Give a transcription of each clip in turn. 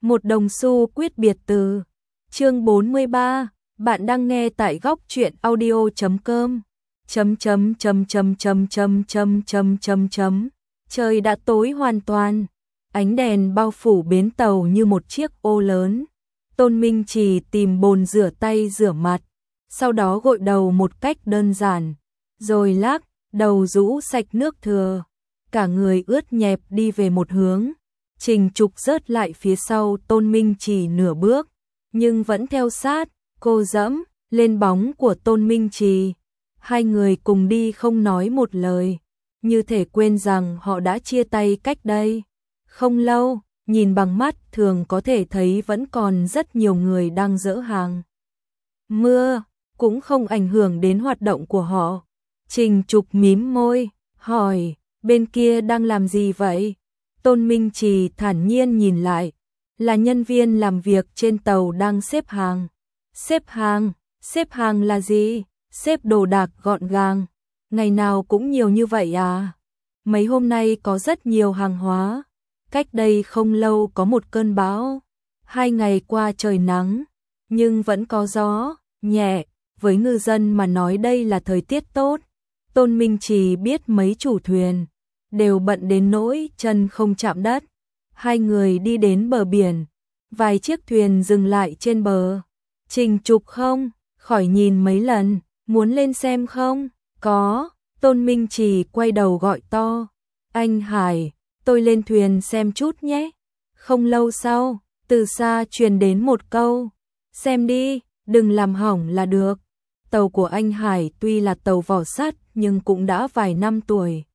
Một đồng xu quyết biệt từ. Chương 43, bạn đang nghe tại góc truyện audio.com. Trời đã tối hoàn toàn, ánh đèn bao phủ bến tàu như một chiếc ô lớn. Tôn Minh Trì tìm bồn rửa tay rửa mặt, sau đó gội đầu một cách đơn giản, rồi lắc đầu rũ sạch nước thừa. Cả người ướt nhẹp đi về một hướng. Trình Trục rớt lại phía sau Tôn Minh Trì nửa bước, nhưng vẫn theo sát. Cô dẫm lên bóng của Tôn Minh Trì. Hai người cùng đi không nói một lời, như thể quên rằng họ đã chia tay cách đây không lâu. Nhìn bằng mắt thường có thể thấy vẫn còn rất nhiều người đang dỡ hàng. Mưa cũng không ảnh hưởng đến hoạt động của họ. Trình Trục mím môi, hỏi, bên kia đang làm gì vậy? Tôn Minh Trì thản nhiên nhìn lại, là nhân viên làm việc trên tàu đang xếp hàng. Xếp hàng? Xếp hàng là gì? Xếp đồ đạc gọn gàng. Ngày nào cũng nhiều như vậy à? Mấy hôm nay có rất nhiều hàng hóa. Cách đây không lâu có một cơn bão. 2 ngày qua trời nắng, nhưng vẫn có gió nhẹ. Với ngư dân mà nói đây là thời tiết tốt. Tôn Minh Trì biết mấy chủ thuyền đều bận đến nỗi chân không chạm đất. Hai người đi đến bờ biển, vài chiếc thuyền dừng lại trên bờ. Trình Trục không khỏi nhìn mấy lần, muốn lên xem không? Có. Tôn Minh Trì quay đầu gọi to, anh Hải, tôi lên thuyền xem chút nhé. Không lâu sau, từ xa truyền đến một câu, xem đi, đừng làm hỏng là được. Tàu của anh Hải tuy là tàu vỏ sắt nhưng cũng đã vài năm tuổi.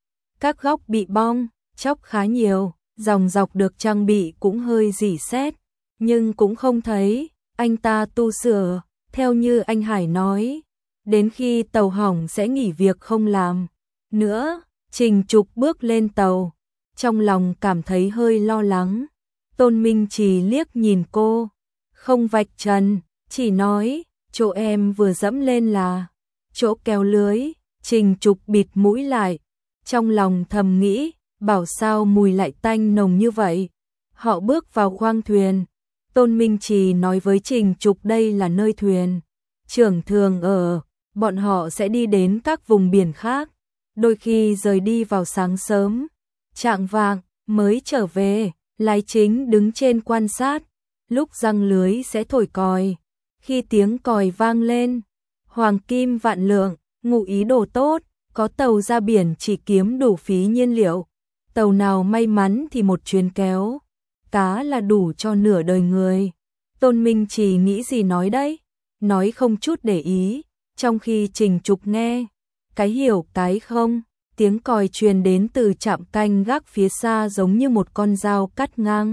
Các góc bị bong chóc khá nhiều, dòng dọc được trang bị cũng hơi rỉ sét, nhưng cũng không thấy anh ta tu sửa. Theo như anh Hải nói, đến khi tàu hỏng sẽ nghỉ việc không làm nữa. Trình Trục bước lên tàu, trong lòng cảm thấy hơi lo lắng. Tôn Minh Trì liếc nhìn cô, không vạch trần, chỉ nói, chỗ em vừa dẫm lên là chỗ kéo lưới. Trình Trục bịt mũi lại, trong lòng thầm nghĩ, bảo sao mùi lại tanh nồng như vậy. Họ bước vào khoang thuyền. Tôn Minh Trì nói với Trình Trục đây là nơi thuyền trưởng thường ở, bọn họ sẽ đi đến các vùng biển khác, đôi khi rời đi vào sáng sớm, chạng vạng mới trở về. Lái chính đứng trên quan sát, lúc giăng lưới sẽ thổi còi. Khi tiếng còi vang lên, hoàng kim vạn lượng, ngụ ý đồ tốt. Có tàu ra biển chỉ kiếm đủ phí nhiên liệu, tàu nào may mắn thì một chuyến kéo cá là đủ cho nửa đời người. Tôn Minh Trì nghĩ gì nói đấy, nói không chút để ý, trong khi Trình Trục nghe cái hiểu cái không. Tiếng còi truyền đến từ trạm canh gác phía xa giống như một con dao cắt ngang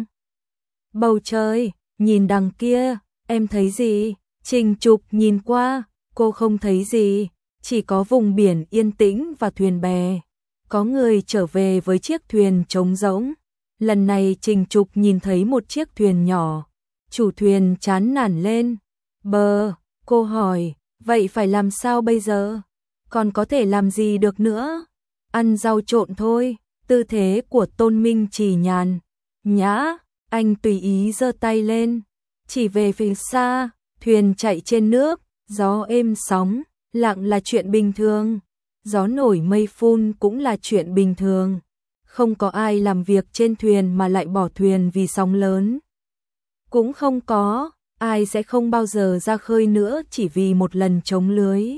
bầu trời. Nhìn đằng kia, em thấy gì? Trình Trục nhìn qua, cô không thấy gì, chỉ có vùng biển yên tĩnh và thuyền bè. Có người trở về với chiếc thuyền trống rỗng. Lần này Trình Trục nhìn thấy một chiếc thuyền nhỏ. Chủ thuyền chán nản lên bờ. Cô hỏi, vậy phải làm sao bây giờ? Còn có thể làm gì được nữa? Ăn rau trộn thôi. Tư thế của Tôn Minh Trì nhàn nhã, anh tùy ý giơ tay lên, chỉ về phía xa. Thuyền chạy trên nước, gió êm sóng lặng là chuyện bình thường, gió nổi mây phun cũng là chuyện bình thường. Không có ai làm việc trên thuyền mà lại bỏ thuyền vì sóng lớn. Cũng không có ai sẽ không bao giờ ra khơi nữa chỉ vì một lần chống lưới.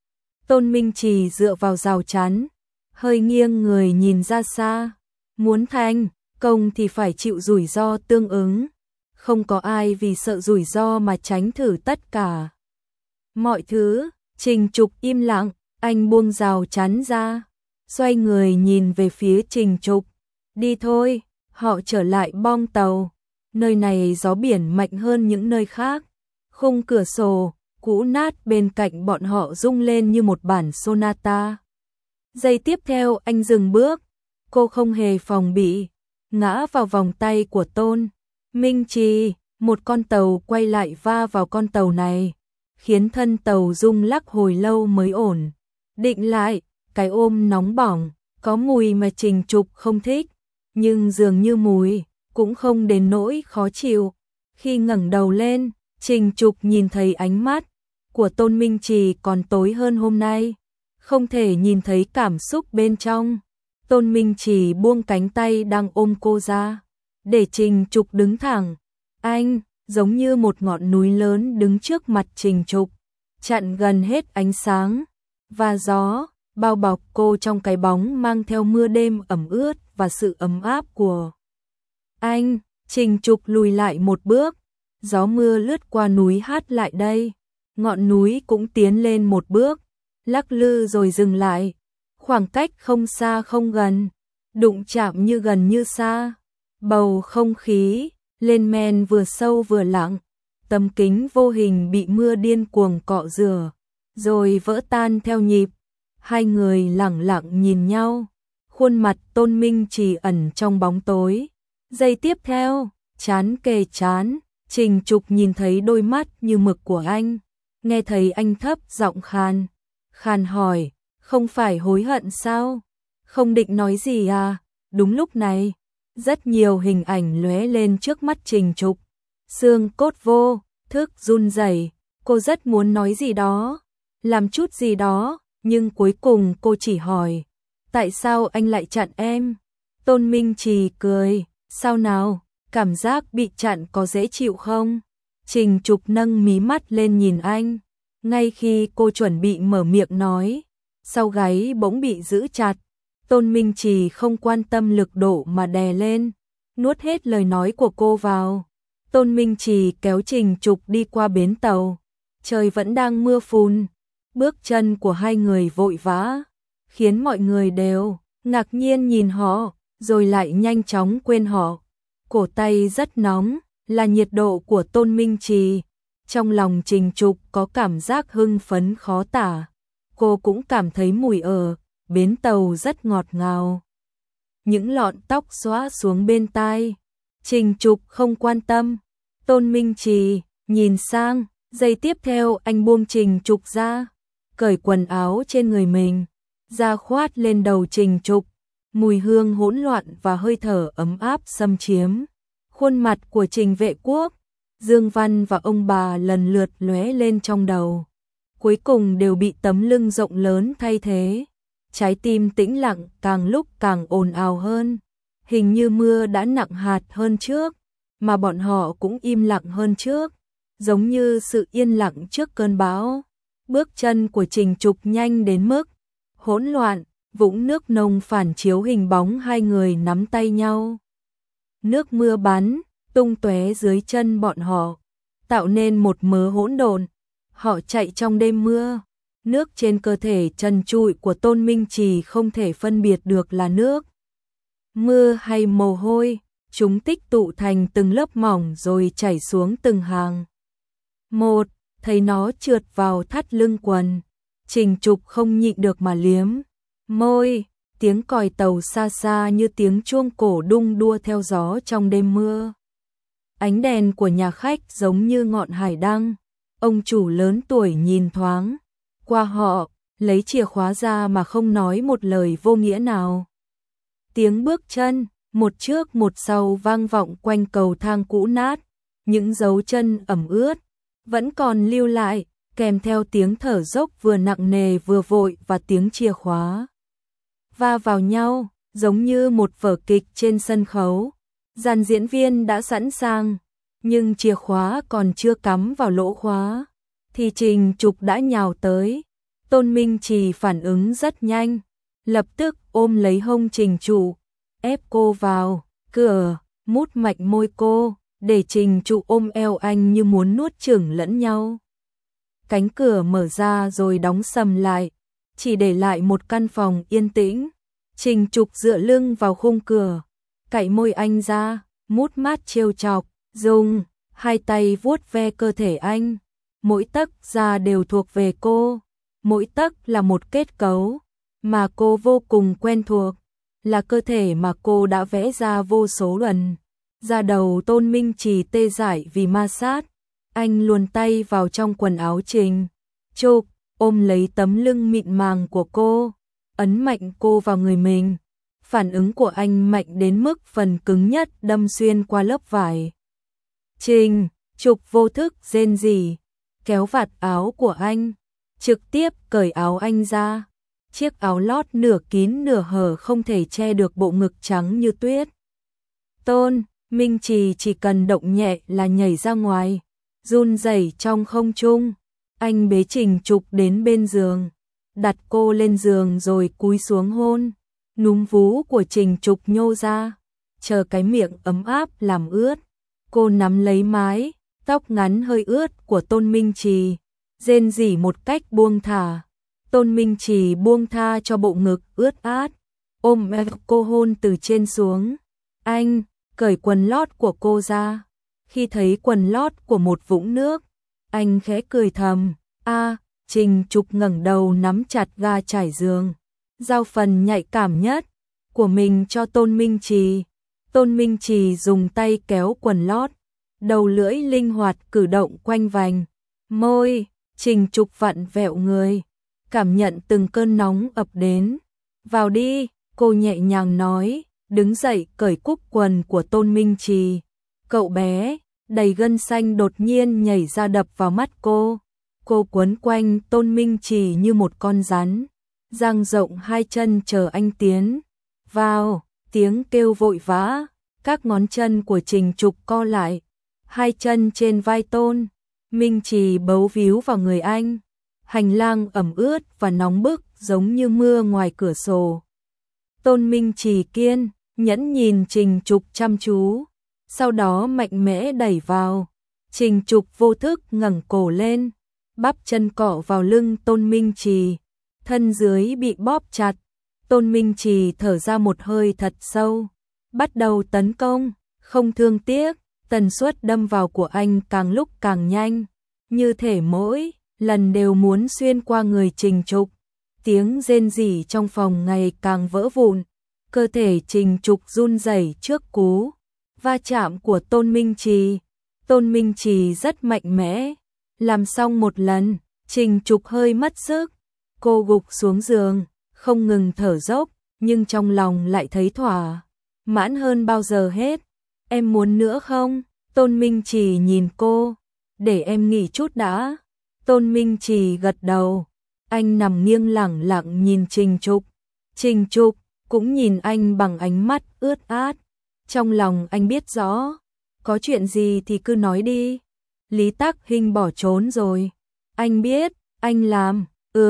Tôn Minh Trì dựa vào rào chắn, hơi nghiêng người nhìn ra xa. Muốn thành công thì phải chịu rủi ro tương ứng. Không có ai vì sợ rủi ro mà tránh thử tất cả mọi thứ. Trình Trục im lặng, anh buông rào chắn ra, xoay người nhìn về phía Trình Trục. Đi thôi. Họ trở lại bong tàu. Nơi này gió biển mạnh hơn những nơi khác. Khung cửa sổ cũ nát bên cạnh bọn họ rung lên như một bản sonata. Giây tiếp theo anh dừng bước. Cô không hề phòng bị, ngã vào vòng tay của Tôn Minh Trì. Một con tàu quay lại va vào con tàu này, khiến thân tàu rung lắc hồi lâu mới ổn định lại. Cái ôm nóng bỏng, có mùi mà Trình Trục không thích, nhưng dường như mùi cũng không đến nỗi khó chịu. Khi ngẩng đầu lên, Trình Trục nhìn thấy ánh mắt của Tôn Minh Trì còn tối hơn hôm nay, không thể nhìn thấy cảm xúc bên trong. Tôn Minh Trì buông cánh tay đang ôm cô ra, để Trình Trục đứng thẳng. Anh, giống như một ngọn núi lớn đứng trước mặt Trình Trục, chặn gần hết ánh sáng và gió, bao bọc cô trong cái bóng mang theo mưa đêm ẩm ướt và sự ấm áp của anh. Trình Trục lùi lại một bước, gió mưa lướt qua núi hát lại đây. Ngọn núi cũng tiến lên một bước, lắc lư rồi dừng lại. Khoảng cách không xa không gần, đụng chạm như gần như xa. Bầu không khí lên men vừa sâu vừa lặng, tấm kính vô hình bị mưa điên cuồng cọ rửa, rồi vỡ tan theo nhịp. Hai người lặng lặng nhìn nhau, khuôn mặt Tôn Minh Trì ẩn trong bóng tối. Giây tiếp theo, trán kề trán, Trình Trục nhìn thấy đôi mắt như mực của anh, nghe thấy anh thấp giọng khàn khàn hỏi, không phải hối hận sao? Không định nói gì à? Đúng lúc này, rất nhiều hình ảnh lóe lên trước mắt Trình Trục. Xương cốt vô thức run rẩy, cô rất muốn nói gì đó, làm chút gì đó, nhưng cuối cùng cô chỉ hỏi, tại sao anh lại chặn em? Tôn Minh Trì cười, sao nào, cảm giác bị chặn có dễ chịu không? Trình Trục nâng mí mắt lên nhìn anh, ngay khi cô chuẩn bị mở miệng nói, sau gáy bỗng bị giữ chặt. Tôn Minh Trì không quan tâm lực độ mà đè lên, nuốt hết lời nói của cô vào. Tôn Minh Trì kéo Trình Trục đi qua bến tàu, trời vẫn đang mưa phùn, bước chân của hai người vội vã, khiến mọi người đều ngạc nhiên nhìn họ, rồi lại nhanh chóng quên họ. Cổ tay rất nóng, là nhiệt độ của Tôn Minh Trì. Trong lòng Trình Trục có cảm giác hưng phấn khó tả. Cô cũng cảm thấy mùi ở bến tàu rất ngọt ngào. Những lọn tóc xõa xuống bên tai, Trình Trục không quan tâm. Tôn Minh Trì nhìn sang, giây tiếp theo anh buông Trình Trục ra, cởi quần áo trên người mình, ra khoát lên đầu Trình Trục. Mùi hương hỗn loạn và hơi thở ấm áp xâm chiếm khuôn mặt của Trình Vệ Quốc. Dương Văn và ông bà lần lượt lóe lên trong đầu, cuối cùng đều bị tấm lưng rộng lớn thay thế. Trái tim tĩnh lặng càng lúc càng ồn ào hơn, hình như mưa đã nặng hạt hơn trước, mà bọn họ cũng im lặng hơn trước, giống như sự yên lặng trước cơn bão. Bước chân của Trình Trục nhanh đến mức hỗn loạn, vũng nước nông phản chiếu hình bóng hai người nắm tay nhau. Nước mưa bắn tung tóe dưới chân bọn họ, tạo nên một mớ hỗn độn. Họ chạy trong đêm mưa, nước trên cơ thể trần trụi của Tôn Minh Trì không thể phân biệt được là nước mưa hay mồ hôi, chúng tích tụ thành từng lớp mỏng rồi chảy xuống từng hàng một. Thấy nó trượt vào thắt lưng quần, Trình Trục không nhịn được mà liếm môi. Tiếng còi tàu xa xa như tiếng chuông cổ đung đua theo gió trong đêm mưa. Ánh đèn của nhà khách giống như ngọn hải đăng. Ông chủ lớn tuổi nhìn thoáng qua họ, lấy chìa khóa ra mà không nói một lời vô nghĩa nào. Tiếng bước chân, một trước một sau vang vọng quanh cầu thang cũ nát. Những dấu chân ẩm ướt vẫn còn lưu lại, kèm theo tiếng thở dốc vừa nặng nề vừa vội và tiếng chìa khóa va vào nhau, giống như một vở kịch trên sân khấu. Dàn diễn viên đã sẵn sàng, nhưng chìa khóa còn chưa cắm vào lỗ khóa, thì Trình Trục đã nhào tới. Tôn Minh Trì phản ứng rất nhanh, lập tức ôm lấy hông Trình Trục, ép cô vào cửa, mút mạnh môi cô, để Trình Trục ôm eo anh như muốn nuốt chửng lẫn nhau. Cánh cửa mở ra rồi đóng sầm lại, chỉ để lại một căn phòng yên tĩnh. Trình Trục dựa lưng vào khung cửa, cạy môi anh ra, mút mát trêu chọc, dùng hai tay vuốt ve cơ thể anh. Mỗi tấc da đều thuộc về cô, mỗi tấc là một kết cấu mà cô vô cùng quen thuộc, là cơ thể mà cô đã vẽ ra vô số lần. Da đầu Tôn Minh Trì tê dại vì ma sát, anh luồn tay vào trong quần áo Trình Trục, ôm lấy tấm lưng mịn màng của cô, ấn mạnh cô vào người mình. Phản ứng của anh mạnh đến mức phần cứng nhất đâm xuyên qua lớp vải. Trình Trục vô thức rên rỉ, kéo vạt áo của anh, trực tiếp cởi áo anh ra. Chiếc áo lót nửa kín nửa hở không thể che được bộ ngực trắng như tuyết. Tôn Minh Trì chỉ cần động nhẹ là nhảy ra ngoài, run rẩy trong không trung. Anh bế Trình Trục đến bên giường, đặt cô lên giường rồi cúi xuống hôn. Núm vú của Trình Trục nhô ra, chờ cái miệng ấm áp làm ướt. Cô nắm lấy mái tóc ngắn hơi ướt của Tôn Minh Trì, rên rỉ một cách buông thả. Tôn Minh Trì buông tha cho bộ ngực ướt át, ôm cô hôn từ trên xuống. Anh cởi quần lót của cô ra. Khi thấy quần lót của một vũng nước, anh khẽ cười thầm. Trình Trục ngẩng đầu nắm chặt ga trải giường, giao phần nhạy cảm nhất của mình cho Tôn Minh Trì. Tôn Minh Trì dùng tay kéo quần lót, đầu lưỡi linh hoạt cử động quanh vành môi. Trình Trục vặn vẹo người, cảm nhận từng cơn nóng ập đến. Vào đi, cô nhẹ nhàng nói, đứng dậy cởi cúc quần của Tôn Minh Trì. Cậu bé đầy gân xanh đột nhiên nhảy ra đập vào mắt cô. Cô quấn quanh Tôn Minh Trì như một con rắn, dang rộng hai chân chờ anh tiến vào. Tiếng kêu vội vã, các ngón chân của Trình Trục co lại, hai chân trên vai Tôn Minh Trì bấu víu vào người anh. Hành lang ẩm ướt và nóng bức giống như mưa ngoài cửa sổ. Tôn Minh Trì kiên nhẫn nhìn Trình Trục chăm chú, sau đó mạnh mẽ đẩy vào. Trình Trục vô thức ngẩng cổ lên, bắp chân cọ vào lưng Tôn Minh Trì, thân dưới bị bóp chặt. Tôn Minh Trì thở ra một hơi thật sâu, bắt đầu tấn công, không thương tiếc. Tần suất đâm vào của anh càng lúc càng nhanh, như thể mỗi lần đều muốn xuyên qua người Trình Trục. Tiếng rên rỉ trong phòng ngày càng vỡ vụn, cơ thể Trình Trục run rẩy trước cú va chạm của Tôn Minh Trì. Tôn Minh Trì rất mạnh mẽ, làm xong một lần, Trình Trục hơi mất sức. Cô gục xuống giường, không ngừng thở dốc, nhưng trong lòng lại thấy thỏa mãn hơn bao giờ hết. Em muốn nữa không? Tôn Minh Trì nhìn cô. Để em nghỉ chút đã. Tôn Minh Trì gật đầu. Anh nằm nghiêng lẳng lặng nhìn Trình Trục. Trình Trục cũng nhìn anh bằng ánh mắt ướt át. Trong lòng anh biết rõ, có chuyện gì thì cứ nói đi. Lý Tắc Hinh bỏ trốn rồi. Anh biết, anh làm.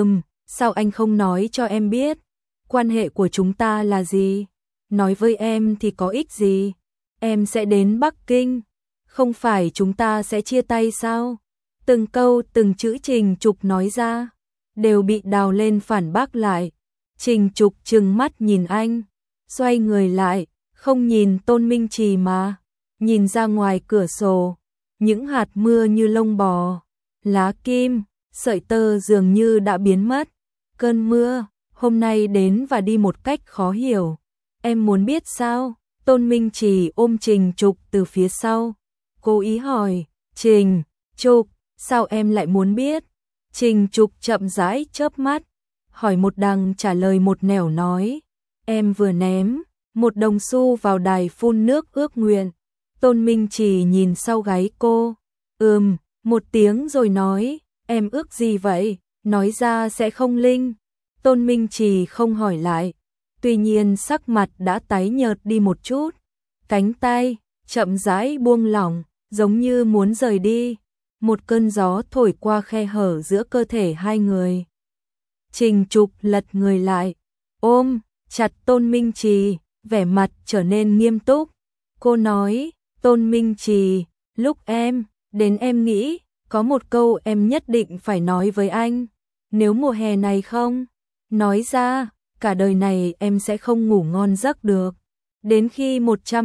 Sao anh không nói cho em biết? Quan hệ của chúng ta là gì? Nói với em thì có ích gì? Em sẽ đến Bắc Kinh, không phải chúng ta sẽ chia tay sao? Từng câu từng chữ Trình Trục nói ra đều bị đào lên phản bác lại. Trình Trục trừng mắt nhìn anh, xoay người lại, không nhìn Tôn Minh Trì mà nhìn ra ngoài cửa sổ. Những hạt mưa như lông bò, lá kim, sợi tơ dường như đã biến mất. Cơn mưa hôm nay đến và đi một cách khó hiểu. Em muốn biết sao? Tôn Minh Trì ôm Trình Trục từ phía sau, cố ý hỏi. Trình Trục, sao em lại muốn biết? Trình Trục chậm rãi chớp mắt, hỏi một đằng trả lời một nẻo nói. Em vừa ném một đồng xu vào đài phun nước ước nguyện. Tôn Minh Trì nhìn sau gáy cô. Một tiếng rồi nói. Em ước gì vậy? Nói ra sẽ không linh. Tôn Minh Trì không hỏi lại. Tuy nhiên sắc mặt đã tái nhợt đi một chút. Cánh tay chậm rãi buông lỏng, giống như muốn rời đi. Một cơn gió thổi qua khe hở giữa cơ thể hai người. Trình Trục lật người lại, ôm chặt Tôn Minh Trì, vẻ mặt trở nên nghiêm túc. Cô nói, Tôn Minh Trì, lúc em đến em nghĩ, có một câu em nhất định phải nói với anh. Nếu mùa hè này không nói ra, cả đời này em sẽ không ngủ ngon giấc được. Đến khi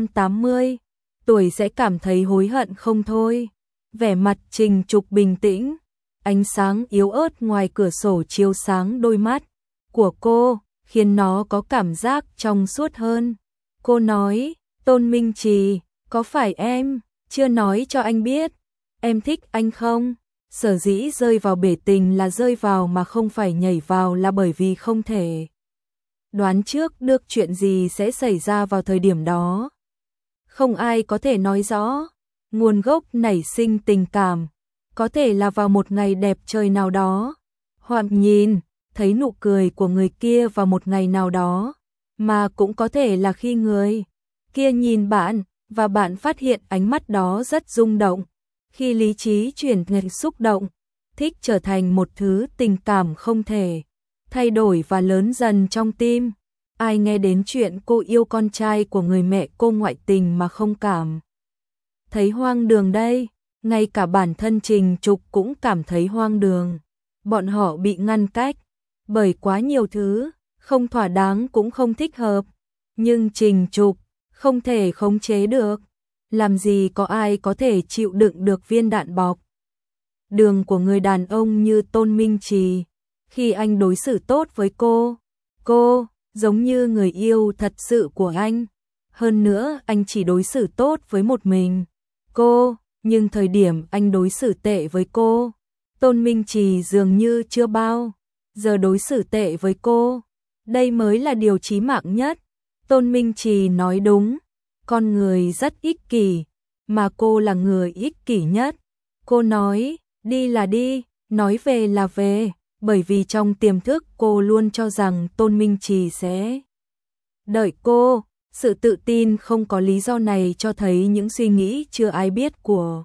180 tuổi sẽ cảm thấy hối hận không thôi. Vẻ mặt Trình Trục bình tĩnh, ánh sáng yếu ớt ngoài cửa sổ chiếu sáng đôi mắt của cô, khiến nó có cảm giác trong suốt hơn. Cô nói, Tôn Minh Trì, có phải em chưa nói cho anh biết em thích anh không? Sở dĩ rơi vào bể tình là rơi vào mà không phải nhảy vào là bởi vì không thể đoán trước được chuyện gì sẽ xảy ra vào thời điểm đó. Không ai có thể nói rõ nguồn gốc nảy sinh tình cảm, có thể là vào một ngày đẹp trời nào đó, hoặc nhìn thấy nụ cười của người kia vào một ngày nào đó, mà cũng có thể là khi người kia nhìn bạn và bạn phát hiện ánh mắt đó rất rung động, khi lý trí chuyển thành xúc động, thích trở thành một thứ tình cảm không thể thay đổi và lớn dần trong tim. Ai nghe đến chuyện cô yêu con trai của người mẹ cô ngoại tình mà không cảm thấy hoang đường đây, ngay cả bản thân Trình Trục cũng cảm thấy hoang đường. Bọn họ bị ngăn cách bởi quá nhiều thứ, không thỏa đáng cũng không thích hợp, nhưng Trình Trục không thể khống chế được. Làm gì có ai có thể chịu đựng được viên đạn bọc đường của người đàn ông như Tôn Minh Trì, khi anh đối xử tốt với cô giống như người yêu thật sự của anh. Hơn nữa anh chỉ đối xử tốt với một mình cô, nhưng thời điểm anh đối xử tệ với cô, Tôn Minh Trì dường như chưa bao giờ đối xử tệ với cô. Đây mới là điều chí mạng nhất. Tôn Minh Trì nói đúng, con người rất ích kỷ, mà cô là người ích kỷ nhất. Cô nói đi là đi, nói về là về, bởi vì trong tiềm thức cô luôn cho rằng Tôn Minh Trì sẽ đợi cô. Sự tự tin không có lý do này cho thấy những suy nghĩ chưa ai biết của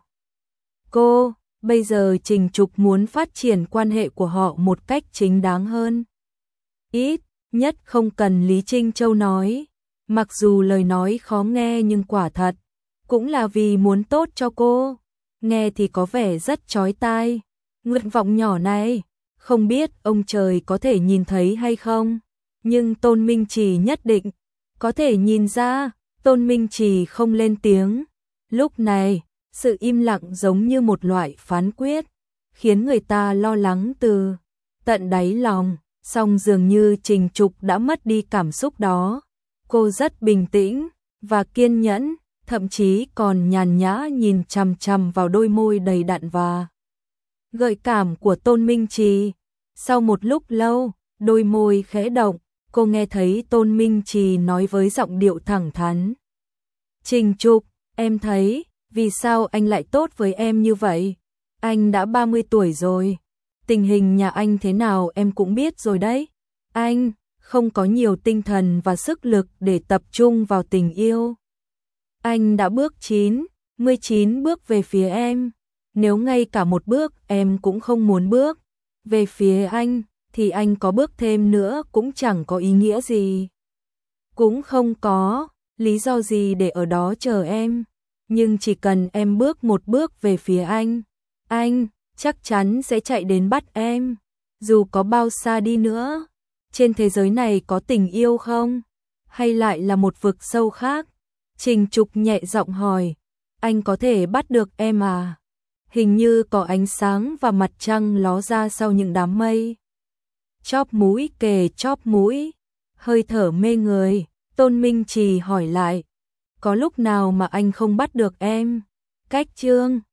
cô. Bây giờ Trình Trục muốn phát triển quan hệ của họ một cách chính đáng hơn. Ít nhất không cần Lý Trinh Châu nói, mặc dù lời nói khó nghe nhưng quả thật cũng là vì muốn tốt cho cô. Nghe thì có vẻ rất chói tai. Nguyện vọng nhỏ này, không biết ông trời có thể nhìn thấy hay không, nhưng Tôn Minh Trì nhất định có thể nhìn ra. Tôn Minh Trì không lên tiếng. Lúc này, sự im lặng giống như một loại phán quyết, khiến người ta lo lắng từ tận đáy lòng. Song dường như Trình Trục đã mất đi cảm xúc đó. Cô rất bình tĩnh và kiên nhẫn, thậm chí còn nhàn nhã nhìn chằm chằm vào đôi môi đầy đặn và gợi cảm của Tôn Minh Trì. Sau một lúc lâu, đôi môi khẽ động, cô nghe thấy Tôn Minh Trì nói với giọng điệu thẳng thắn. Trình Trục, em thấy, vì sao anh lại tốt với em như vậy? Anh đã 30 tuổi rồi. Tình hình nhà anh thế nào em cũng biết rồi đấy. Anh không có nhiều tinh thần và sức lực để tập trung vào tình yêu. Anh đã bước 19 bước về phía em. Nếu ngay cả một bước em cũng không muốn bước về phía anh, thì anh có bước thêm nữa cũng chẳng có ý nghĩa gì. Cũng không có lý do gì để ở đó chờ em. Nhưng chỉ cần em bước một bước về phía anh chắc chắn sẽ chạy đến bắt em. Dù có bao xa đi nữa. Trên thế giới này có tình yêu không? Hay lại là một vực sâu khác? Trình Trục nhẹ giọng hỏi. Anh có thể bắt được em à? Hình như có ánh sáng và mặt trăng ló ra sau những đám mây. Chóp mũi kề chóp mũi, hơi thở mê người. Tôn Minh Trì hỏi lại. Có lúc nào mà anh không bắt được em? Cách chương